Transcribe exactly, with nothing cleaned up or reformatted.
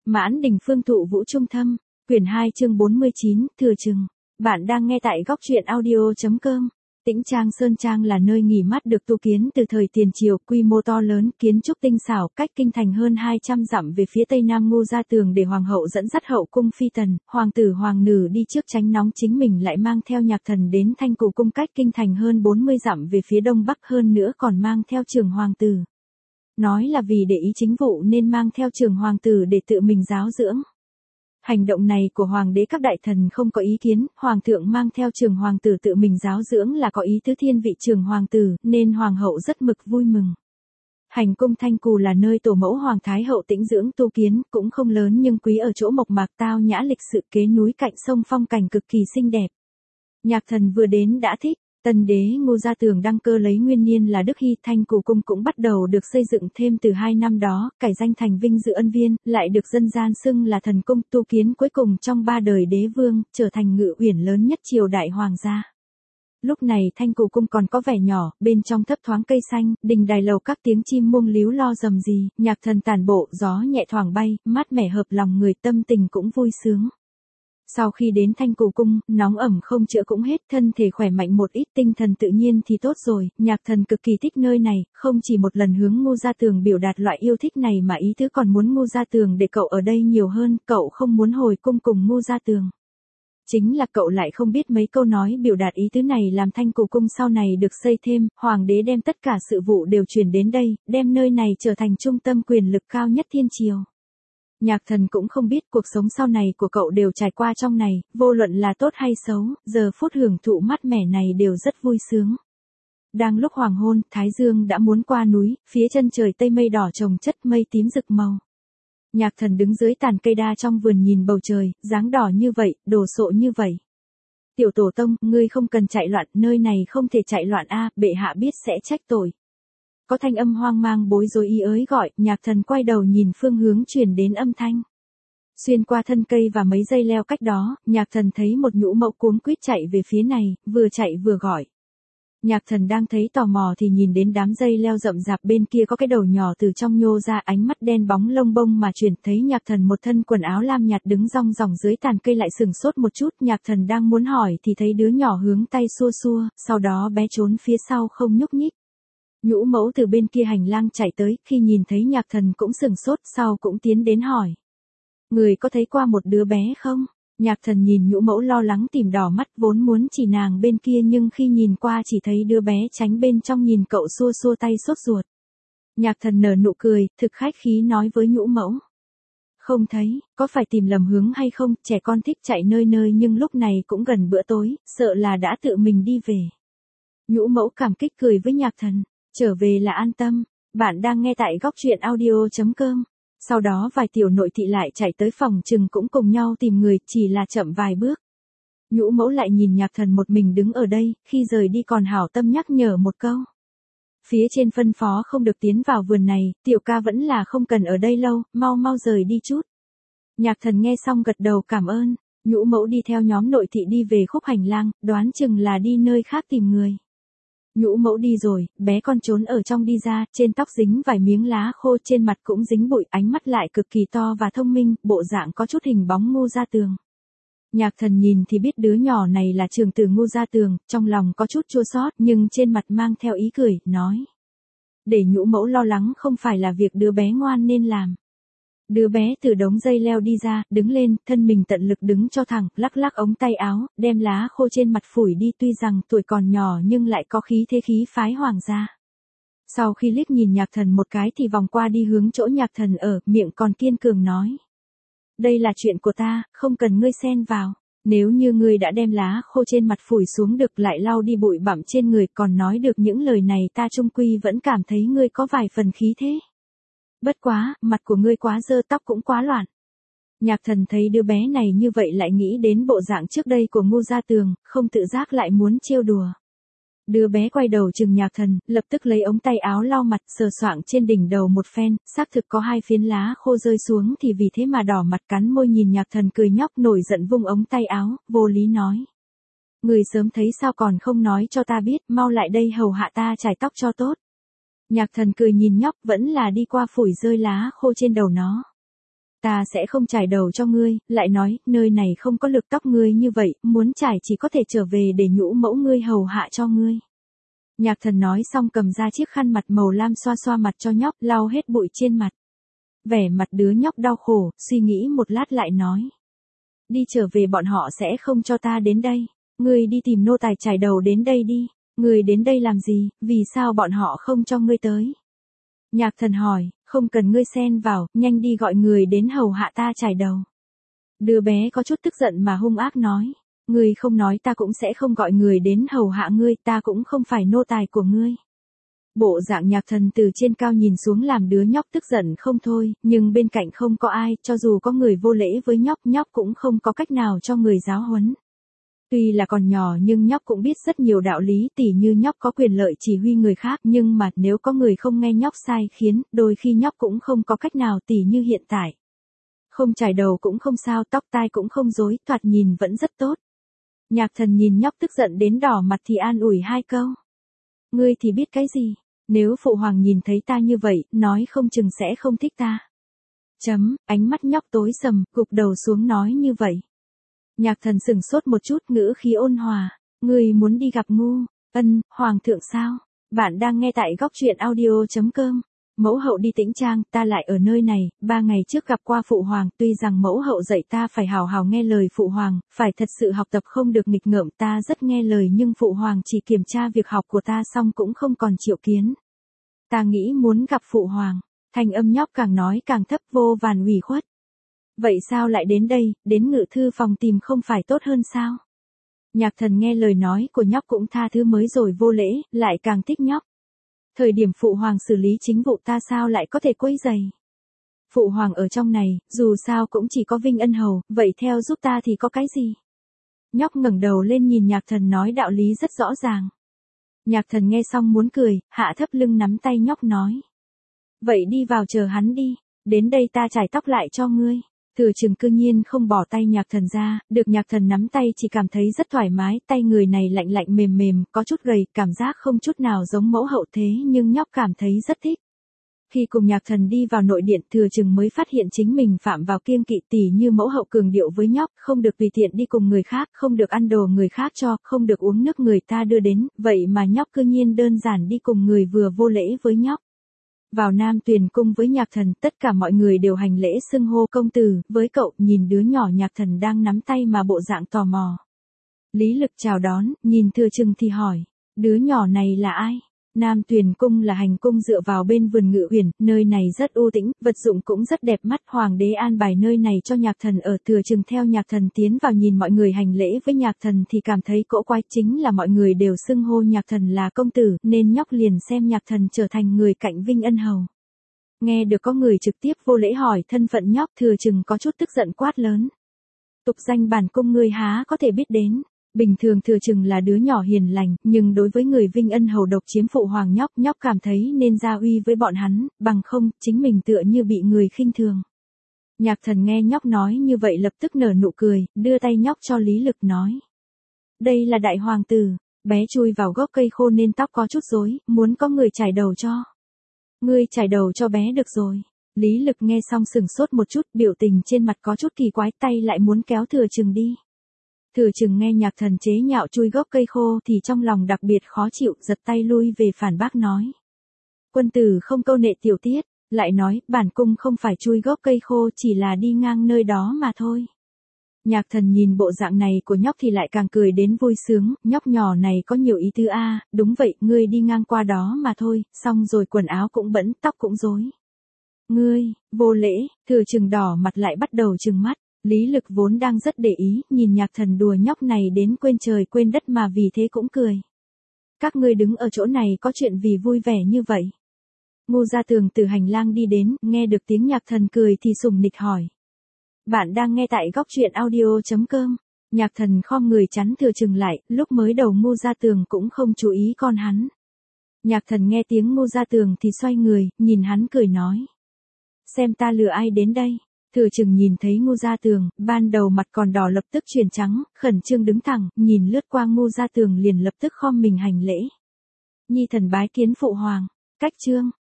Mãn Đình Phương Thụ Vũ Trung Thâm, quyển hai chương bốn mươi chín, Thừa Chừng. Bạn đang nghe tại góc truyện audio chấm com. Tĩnh Trang Sơn Trang là nơi nghỉ mát được tu kiến từ thời tiền triều, quy mô to lớn, kiến trúc tinh xảo, cách kinh thành hơn hai trăm dặm về phía tây nam Ngô Gia Tường để hoàng hậu dẫn dắt hậu cung phi tần, hoàng tử hoàng nữ đi trước tránh nóng, chính mình lại mang theo nhạc thần đến Thanh Cù cung cách kinh thành hơn bốn mươi dặm về phía đông bắc, hơn nữa còn mang theo Trường hoàng tử. Nói là vì để ý chính vụ nên mang theo Trường hoàng tử để tự mình giáo dưỡng. Hành động này của hoàng đế các đại thần không có ý kiến, hoàng thượng mang theo Trường hoàng tử tự mình giáo dưỡng là có ý tứ thiên vị Trường hoàng tử, nên hoàng hậu rất mực vui mừng. Hành cung Thanh Cù là nơi tổ mẫu hoàng thái hậu tĩnh dưỡng tu kiến, cũng không lớn nhưng quý ở chỗ mộc mạc tao nhã, lịch sự kế núi cạnh sông, phong cảnh cực kỳ xinh đẹp. Nhạc thần vừa đến đã thích. Tân đế Ngô Gia Tường đăng cơ lấy nguyên niên là Đức Hy, Thanh Cù cung cũng bắt đầu được xây dựng thêm từ hai năm đó, cải danh thành Vinh Dự Ân Viên, lại được dân gian xưng là thần cung, tu kiến cuối cùng trong ba đời đế vương, trở thành ngự uyển lớn nhất triều đại hoàng gia. Lúc này Thanh Cù cung còn có vẻ nhỏ, bên trong thấp thoáng cây xanh, đình đài lầu các tiếng chim muông líu lo rầm rì, nhạc thần tản bộ, gió nhẹ thoảng bay, mát mẻ hợp lòng người, tâm tình cũng vui sướng. Sau khi đến Thanh Cù cung, nóng ẩm không chữa cũng hết, thân thể khỏe mạnh một ít, tinh thần tự nhiên thì tốt rồi. Nhạc thần cực kỳ thích nơi này, không chỉ một lần hướng Ngô Gia Tường biểu đạt loại yêu thích này mà ý tứ còn muốn Ngô Gia Tường để cậu ở đây nhiều hơn, cậu không muốn hồi cung cùng Ngô Gia Tường. Chính là cậu lại không biết mấy câu nói biểu đạt ý tứ này làm Thanh Cù cung sau này được xây thêm, hoàng đế đem tất cả sự vụ đều chuyển đến đây, đem nơi này trở thành trung tâm quyền lực cao nhất thiên triều. Nhạc thần cũng không biết cuộc sống sau này của cậu đều trải qua trong này, vô luận là tốt hay xấu, giờ phút hưởng thụ mát mẻ này đều rất vui sướng. Đang lúc hoàng hôn, Thái Dương đã muốn qua núi, phía chân trời tây mây đỏ chồng chất, mây tím rực màu. Nhạc thần đứng dưới tàn cây đa trong vườn nhìn bầu trời, dáng đỏ như vậy, đồ sộ như vậy. Tiểu tổ tông, ngươi không cần chạy loạn, nơi này không thể chạy loạn a, bệ hạ biết sẽ trách tội. Có thanh âm hoang mang bối rối ý ới gọi, nhạc thần quay đầu nhìn phương hướng truyền đến âm thanh. Xuyên qua thân cây và mấy dây leo cách đó, nhạc thần thấy một nhũ mẫu cuống quýt chạy về phía này, vừa chạy vừa gọi. Nhạc thần đang thấy tò mò thì nhìn đến đám dây leo rậm rạp bên kia có cái đầu nhỏ từ trong nhô ra, ánh mắt đen bóng lông bông mà chuyển, thấy nhạc thần một thân quần áo lam nhạt đứng rong ròng dưới tàn cây lại sừng sốt một chút, nhạc thần đang muốn hỏi thì thấy đứa nhỏ hướng tay xua xua, sau đó bé trốn phía sau không nhúc nhích. Nhũ mẫu từ bên kia hành lang chạy tới, khi nhìn thấy nhạc thần cũng sừng sốt, sau cũng tiến đến hỏi. Người có thấy qua một đứa bé không? Nhạc thần nhìn nhũ mẫu lo lắng tìm đỏ mắt, vốn muốn chỉ nàng bên kia nhưng khi nhìn qua chỉ thấy đứa bé tránh bên trong nhìn cậu xua xua tay sốt ruột. Nhạc thần nở nụ cười, thực khách khí nói với nhũ mẫu. Không thấy, có phải tìm lầm hướng hay không, trẻ con thích chạy nơi nơi nhưng lúc này cũng gần bữa tối, sợ là đã tự mình đi về. Nhũ mẫu cảm kích cười với nhạc thần. Trở về là an tâm, bạn đang nghe tại góc truyện audio chấm com. Sau đó vài tiểu nội thị lại chạy tới phòng trừng cũng cùng nhau tìm người, chỉ là chậm vài bước. Nhũ mẫu lại nhìn nhạc thần một mình đứng ở đây, khi rời đi còn hảo tâm nhắc nhở một câu. Phía trên phân phó không được tiến vào vườn này, tiểu ca vẫn là không cần ở đây lâu, mau mau rời đi chút. Nhạc thần nghe xong gật đầu cảm ơn, nhũ mẫu đi theo nhóm nội thị đi về khúc hành lang, đoán chừng là đi nơi khác tìm người. Nhũ mẫu đi rồi, bé con trốn ở trong đi ra, trên tóc dính vài miếng lá khô, trên mặt cũng dính bụi, ánh mắt lại cực kỳ to và thông minh, bộ dạng có chút hình bóng Ngô Gia Tường. Nhạc thần nhìn thì biết đứa nhỏ này là trưởng tử Ngô Gia Tường, trong lòng có chút chua xót nhưng trên mặt mang theo ý cười, nói. Để nhũ mẫu lo lắng không phải là việc đứa bé ngoan nên làm. Đứa bé từ đống dây leo đi ra, đứng lên, thân mình tận lực đứng cho thẳng, lắc lắc ống tay áo, đem lá khô trên mặt phủi đi, tuy rằng tuổi còn nhỏ nhưng lại có khí thế khí phái hoàng gia. Sau khi liếc nhìn nhạc thần một cái thì vòng qua đi hướng chỗ nhạc thần ở, miệng còn kiên cường nói. Đây là chuyện của ta, không cần ngươi xen vào. Nếu như ngươi đã đem lá khô trên mặt phủi xuống được lại lau đi bụi bặm trên người còn nói được những lời này ta chung quy vẫn cảm thấy ngươi có vài phần khí thế. Bất quá, mặt của ngươi quá dơ, tóc cũng quá loạn. Nhạc thần thấy đứa bé này như vậy lại nghĩ đến bộ dạng trước đây của Ngô Gia Tường, không tự giác lại muốn trêu đùa. Đứa bé quay đầu chừng nhạc thần, lập tức lấy ống tay áo lau mặt, sờ soạng trên đỉnh đầu một phen, xác thực có hai phiến lá khô rơi xuống thì vì thế mà đỏ mặt, cắn môi nhìn nhạc thần cười nhóc, nổi giận vung ống tay áo, vô lý nói. Người sớm thấy sao còn không nói cho ta biết, mau lại đây hầu hạ ta chải tóc cho tốt. Nhạc thần cười nhìn nhóc, vẫn là đi qua phủi rơi lá khô trên đầu nó. Ta sẽ không chải đầu cho ngươi, lại nói, nơi này không có lực tóc ngươi như vậy, muốn chải chỉ có thể trở về để nhũ mẫu ngươi hầu hạ cho ngươi. Nhạc thần nói xong cầm ra chiếc khăn mặt màu lam xoa xoa mặt cho nhóc, lau hết bụi trên mặt. Vẻ mặt đứa nhóc đau khổ, suy nghĩ một lát lại nói. Đi trở về bọn họ sẽ không cho ta đến đây. Ngươi đi tìm nô tài chải đầu đến đây đi. Ngươi đến đây làm gì, vì sao bọn họ không cho ngươi tới? Nhạc thần hỏi, không cần ngươi xen vào, nhanh đi gọi người đến hầu hạ ta chải đầu. Đứa bé có chút tức giận mà hung ác nói. Ngươi không nói ta cũng sẽ không gọi người đến hầu hạ ngươi, ta cũng không phải nô tài của ngươi. Bộ dạng nhạc thần từ trên cao nhìn xuống làm đứa nhóc tức giận không thôi, nhưng bên cạnh không có ai, cho dù có người vô lễ với nhóc, nhóc cũng không có cách nào cho người giáo huấn. Tuy là còn nhỏ nhưng nhóc cũng biết rất nhiều đạo lý, tỉ như nhóc có quyền lợi chỉ huy người khác, nhưng mà nếu có người không nghe nhóc sai khiến, đôi khi nhóc cũng không có cách nào, tỉ như hiện tại. Không chải đầu cũng không sao, tóc tai cũng không rối, thoạt nhìn vẫn rất tốt. Nhạc thần nhìn nhóc tức giận đến đỏ mặt thì an ủi hai câu. Ngươi thì biết cái gì, nếu phụ hoàng nhìn thấy ta như vậy, nói không chừng sẽ không thích ta. Chấm, ánh mắt nhóc tối sầm, gục đầu xuống nói như vậy. Nhạc thần sừng sốt một chút, ngữ khí ôn hòa. Ngươi muốn đi gặp ngu, ân, hoàng thượng sao? Bạn đang nghe tại góc truyện audio chấm com. Mẫu hậu đi Tĩnh Trang, ta lại ở nơi này, ba ngày trước gặp qua phụ hoàng, tuy rằng mẫu hậu dạy ta phải hào hào nghe lời phụ hoàng, phải thật sự học tập không được nghịch ngợm, ta rất nghe lời nhưng phụ hoàng chỉ kiểm tra việc học của ta xong cũng không còn triệu kiến. Ta nghĩ muốn gặp phụ hoàng, thanh âm nhóc càng nói càng thấp vô vàn ủy khuất. Vậy sao lại đến đây, đến ngự thư phòng tìm không phải tốt hơn sao? Nhạc thần nghe lời nói của nhóc cũng tha thứ mới rồi vô lễ, lại càng thích nhóc. Thời điểm phụ hoàng xử lý chính vụ ta sao lại có thể quấy rầy? Phụ hoàng ở trong này, dù sao cũng chỉ có Vinh Ân Hầu, vậy theo giúp ta thì có cái gì? Nhóc ngẩng đầu lên nhìn nhạc thần nói đạo lý rất rõ ràng. Nhạc thần nghe xong muốn cười, hạ thấp lưng nắm tay nhóc nói. Vậy đi vào chờ hắn đi, đến đây ta chải tóc lại cho ngươi. Thừa Trừng cư nhiên không bỏ tay nhạc thần ra, được nhạc thần nắm tay chỉ cảm thấy rất thoải mái, tay người này lạnh lạnh mềm mềm, có chút gầy, cảm giác không chút nào giống mẫu hậu thế nhưng nhóc cảm thấy rất thích. Khi cùng nhạc thần đi vào nội điện, Thừa Trừng mới phát hiện chính mình phạm vào kiêng kỵ, tỉ như mẫu hậu cường điệu với nhóc, không được tùy tiện đi cùng người khác, không được ăn đồ người khác cho, không được uống nước người ta đưa đến, vậy mà nhóc cư nhiên đơn giản đi cùng người vừa vô lễ với nhóc. Vào Nam Tuyền cung với nhạc thần, tất cả mọi người đều hành lễ xưng hô công tử, với cậu, nhìn đứa nhỏ nhạc thần đang nắm tay mà bộ dạng tò mò. Lý Lực chào đón, nhìn Thừa Trừng thì hỏi, đứa nhỏ này là ai? Nam Tuyền cung là hành cung dựa vào bên vườn Ngự Uyển, nơi này rất u tĩnh, vật dụng cũng rất đẹp mắt, hoàng đế an bài nơi này cho nhạc thần ở. Thừa Trừng theo nhạc thần tiến vào nhìn mọi người hành lễ với nhạc thần thì cảm thấy cỗ quái, chính là mọi người đều xưng hô nhạc thần là công tử, nên nhóc liền xem nhạc thần trở thành người cạnh Vinh Ân Hầu. Nghe được có người trực tiếp vô lễ hỏi thân phận nhóc, Thừa Trừng có chút tức giận quát lớn. Tục danh bản cung ngươi há có thể biết đến. Bình thường Thừa Trừng là đứa nhỏ hiền lành, nhưng đối với người Vinh Ân Hầu độc chiếm phụ hoàng nhóc, nhóc cảm thấy nên ra uy với bọn hắn, bằng không, chính mình tựa như bị người khinh thường. Nhạc thần nghe nhóc nói như vậy lập tức nở nụ cười, đưa tay nhóc cho Lý Lực nói. Đây là đại hoàng tử, bé chui vào gốc cây khô nên tóc có chút rối, muốn có người chải đầu cho. Ngươi chải đầu cho bé được rồi. Lý Lực nghe xong sừng sốt một chút, biểu tình trên mặt có chút kỳ quái, tay lại muốn kéo Thừa Trừng đi. Thừa Trừng nghe nhạc thần chế nhạo chui gốc cây khô thì trong lòng đặc biệt khó chịu, giật tay lui về phản bác nói. Quân tử không câu nệ tiểu tiết, lại nói, bản cung không phải chui gốc cây khô, chỉ là đi ngang nơi đó mà thôi. Nhạc thần nhìn bộ dạng này của nhóc thì lại càng cười đến vui sướng, nhóc nhỏ này có nhiều ý tứ a, à, đúng vậy, ngươi đi ngang qua đó mà thôi, xong rồi quần áo cũng bẩn, tóc cũng rối. Ngươi, vô lễ, Thừa Trừng đỏ mặt lại bắt đầu trừng mắt. Lý Lực vốn đang rất để ý, nhìn nhạc thần đùa nhóc này đến quên trời quên đất mà vì thế cũng cười. Các ngươi đứng ở chỗ này có chuyện vì vui vẻ như vậy. Ngô Gia Tường từ hành lang đi đến, nghe được tiếng nhạc thần cười thì sùng nịch hỏi. Bạn đang nghe tại góc truyện audio chấm com. Nhạc thần khom người chắn Thừa Trừng lại, lúc mới đầu Ngô Gia Tường cũng không chú ý con hắn. Nhạc thần nghe tiếng Ngô Gia Tường thì xoay người, nhìn hắn cười nói. Xem ta lừa ai đến đây. Thừa Trừng nhìn thấy Ngô Gia Tường, ban đầu mặt còn đỏ lập tức chuyển trắng, khẩn trương đứng thẳng, nhìn lướt qua Ngô Gia Tường liền lập tức khom mình hành lễ. Nhi thần bái kiến phụ hoàng, cách chương.